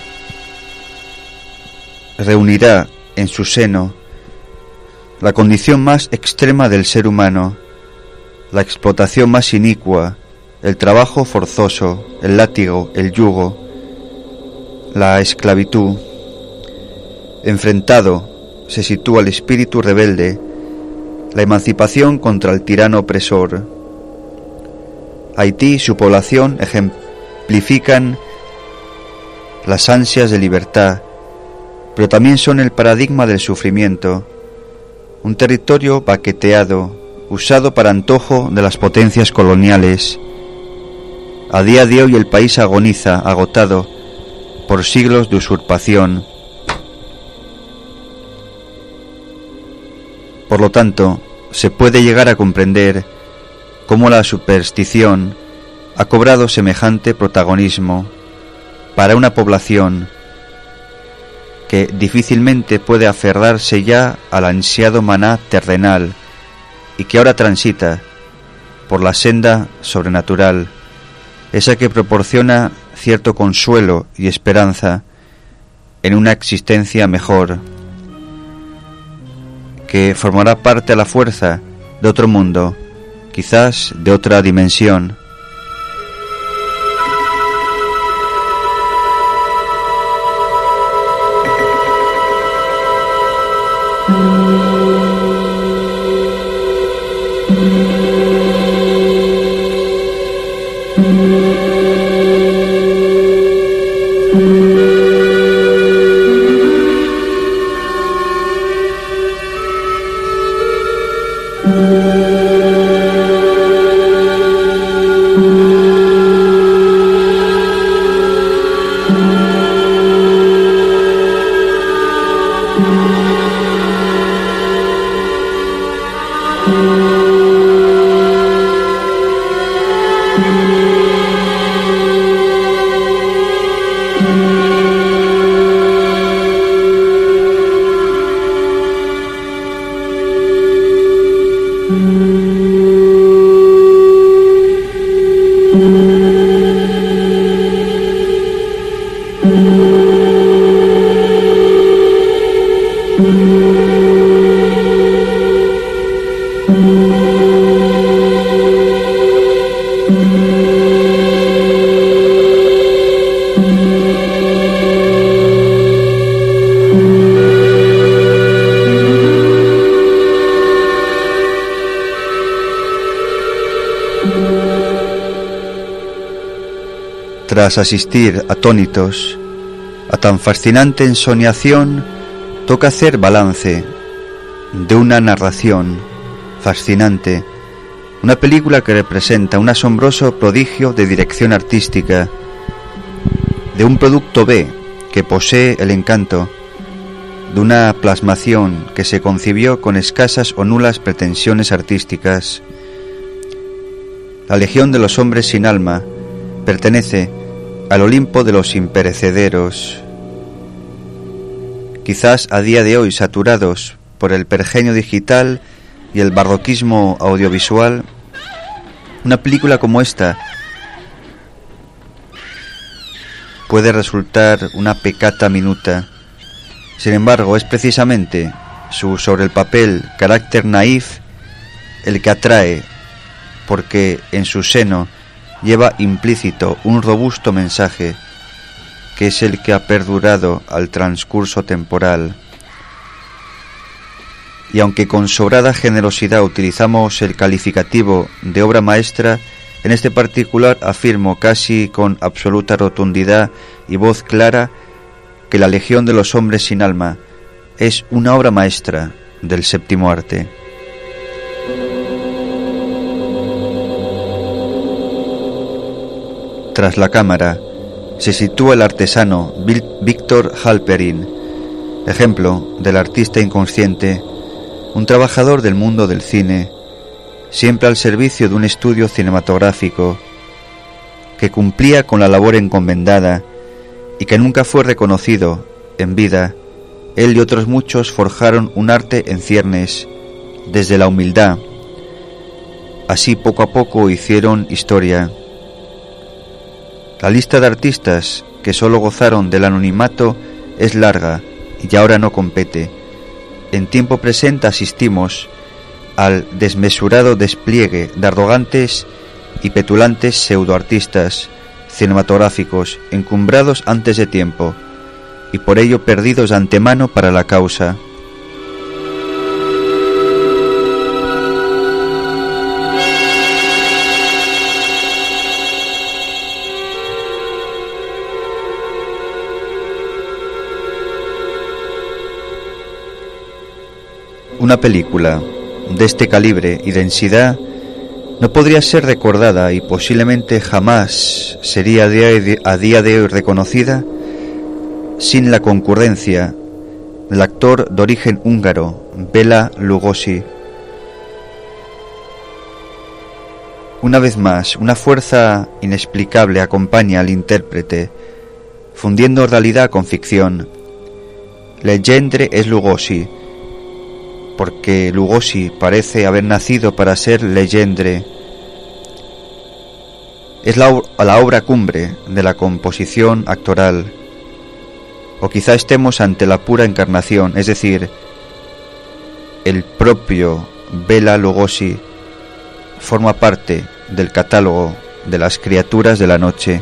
reunirá en su seno la condición más extrema del ser humano, la explotación más inicua, el trabajo forzoso, el látigo, el yugo, la esclavitud. Enfrentado se sitúa el espíritu rebelde, la emancipación contra el tirano opresor. Haití y su población ejemplifican las ansias de libertad, pero también son el paradigma del sufrimiento. un territorio baqueteado, usado para antojo de las potencias coloniales. A día de hoy el país agoniza, agotado por siglos de usurpación. Por lo tanto, se puede llegar a comprender cómo la superstición ha cobrado semejante protagonismo para una población que difícilmente puede aferrarse ya al ansiado maná terrenal y que ahora transita por la senda sobrenatural, esa que proporciona cierto consuelo y esperanza en una existencia mejor, que formará parte a la fuerza de otro mundo, quizás de otra dimensión. Tras asistir atónitos a tan fascinante ensoñación, toca hacer balance de una narración fascinante, una película que representa un asombroso prodigio de dirección artística, de un producto B que posee el encanto de una plasmación que se concibió con escasas o nulas pretensiones artísticas. La Legión de los Hombres sin Alma pertenece al Olimpo de los imperecederos, quizás a día de hoy saturados por el pergenio digital y el barroquismo audiovisual. Una película como esta puede resultar una peccata minuta. Sin embargo, es precisamente su sobre el papel carácter naif el que atrae, porque en su seno lleva implícito un robusto mensaje que es el que ha perdurado al transcurso temporal. Y aunque con sobrada generosidad utilizamos el calificativo de obra maestra, en este particular afirmo casi con absoluta rotundidad y voz clara que La Legión de los Hombres sin Alma es una obra maestra del séptimo arte. Tras la cámara se sitúa el artesano Víctor Halperin, ejemplo del artista inconsciente, un trabajador del mundo del cine, siempre al servicio de un estudio cinematográfico, que cumplía con la labor encomendada y que nunca fue reconocido en vida. Él y otros muchos forjaron un arte en ciernes, desde la humildad. Así poco a poco hicieron historia. La lista de artistas que solo gozaron del anonimato es larga y ahora no compete. En tiempo presente asistimos al desmesurado despliegue de arrogantes y petulantes pseudoartistas cinematográficos encumbrados antes de tiempo y por ello perdidos de antemano para la causa. una película de este calibre y densidad no podría ser recordada y posiblemente jamás sería a día de hoy reconocida sin la concurrencia del actor de origen húngaro Bela Lugosi. Una vez más, una fuerza inexplicable acompaña al intérprete, fundiendo realidad con ficción. Legendre es Lugosi, porque Lugosi parece haber nacido para ser Legendre. Es la obra cumbre de la composición actoral. O quizá estemos ante la pura encarnación, es decir, el propio Bela Lugosi forma parte del catálogo de las criaturas de la noche.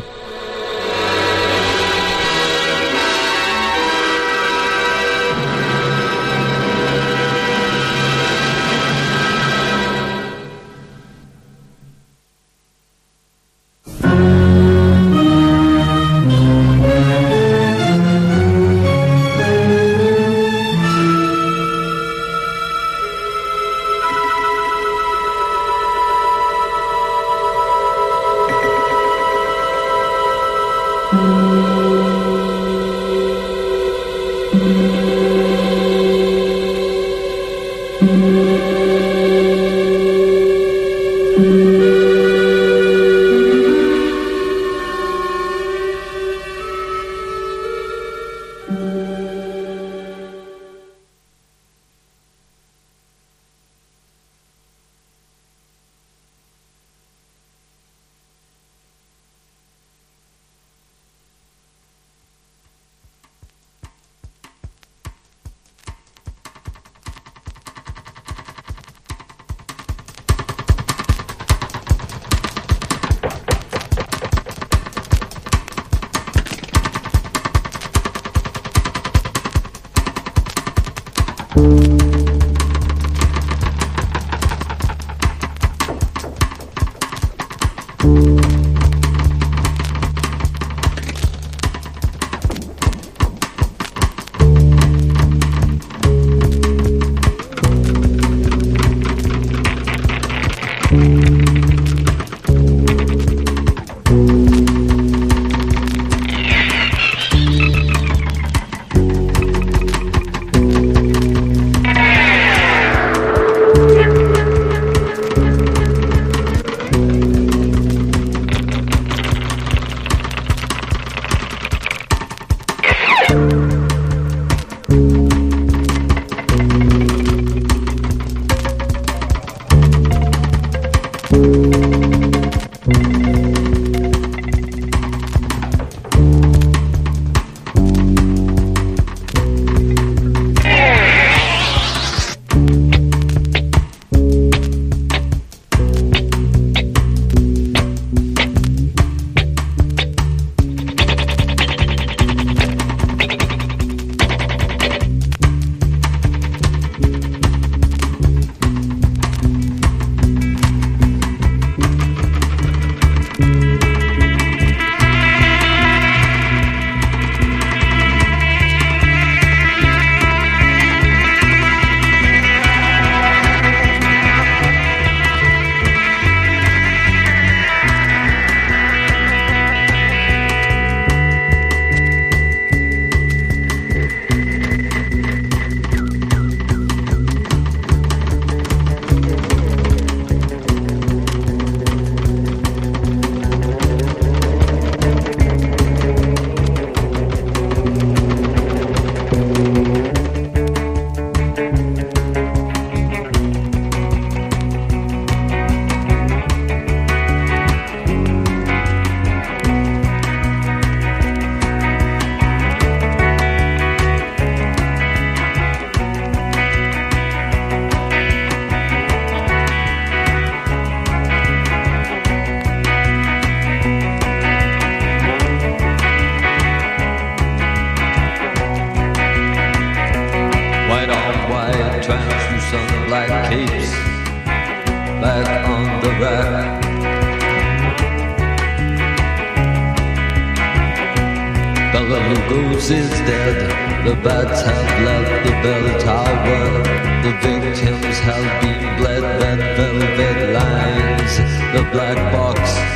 Bela Lugosi is dead, the bats have left the bell tower. The victims have been bled, red velvet lines, the black box.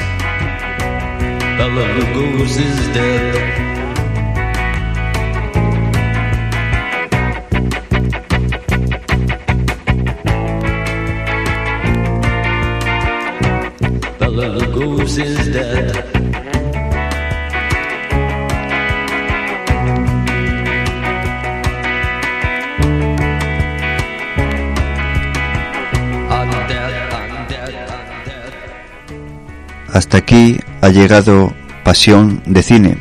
Bela Lugosi is dead. Bela Lugosi is dead. Hasta aquí ha llegado Pasión de Cine.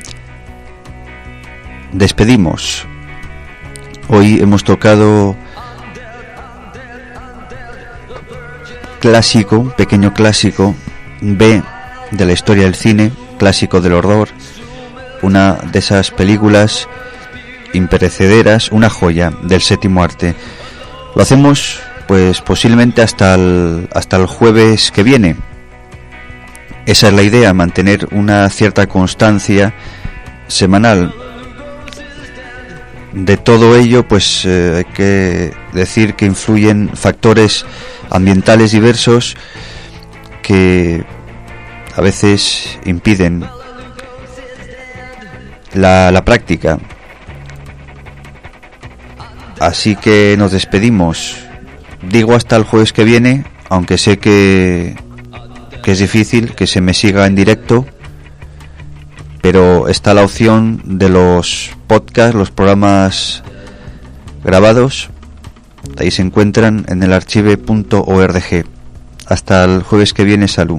Despedimos. Hoy hemos tocado clásico, un pequeño clásico B de la historia del cine, clásico del horror, una de esas películas imperecederas, una joya del séptimo arte. Lo hacemos pues posiblemente hasta el jueves que viene. Esa es la idea, mantener una cierta constancia semanal. De todo ello, pues hay que decir que influyen factores ambientales diversos que a veces impiden la práctica. Así que nos despedimos. Digo hasta el jueves que viene, aunque sé que es difícil que se me siga en directo, pero está la opción de los podcasts, los programas grabados. Ahí se encuentran en el archive.org. Hasta el jueves que viene, salud.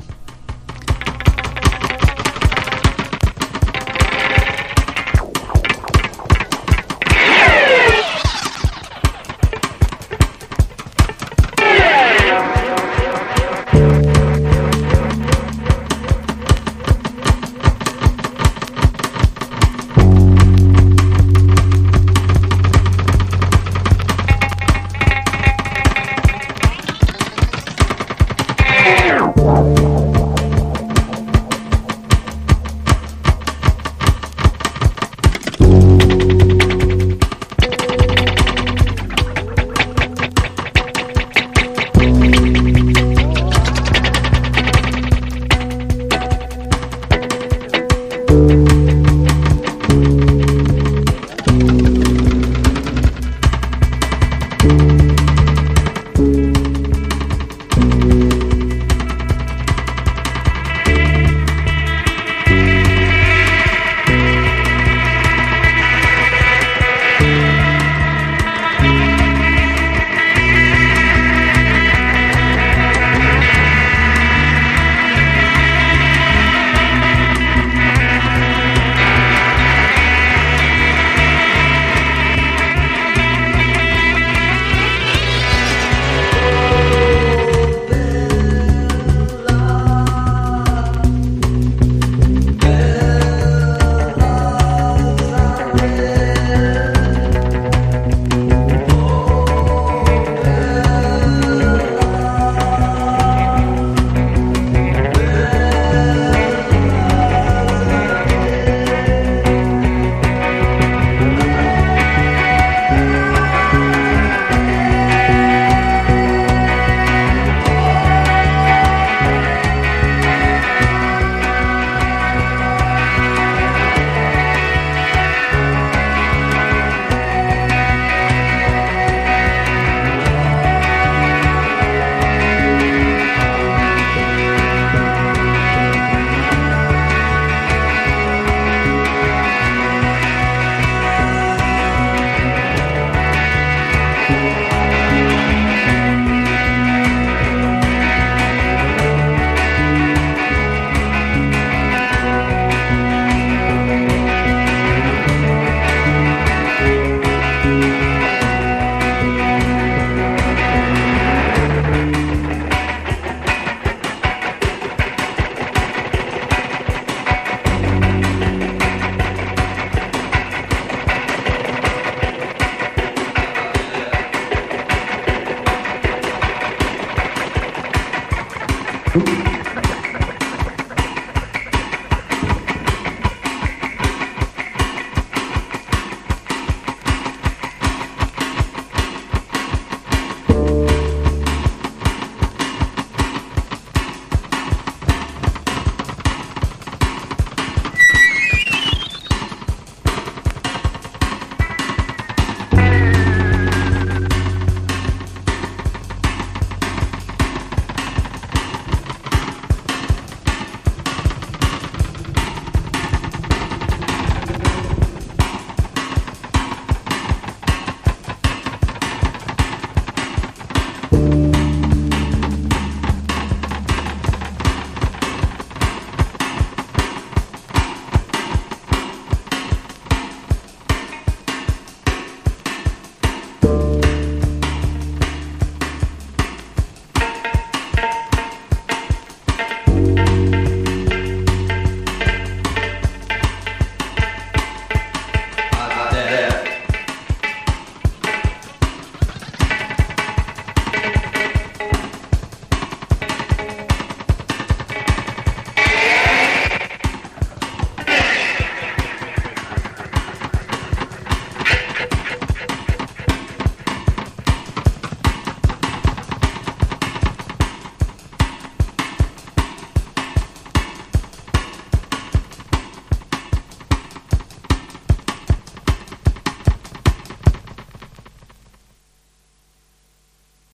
Wow.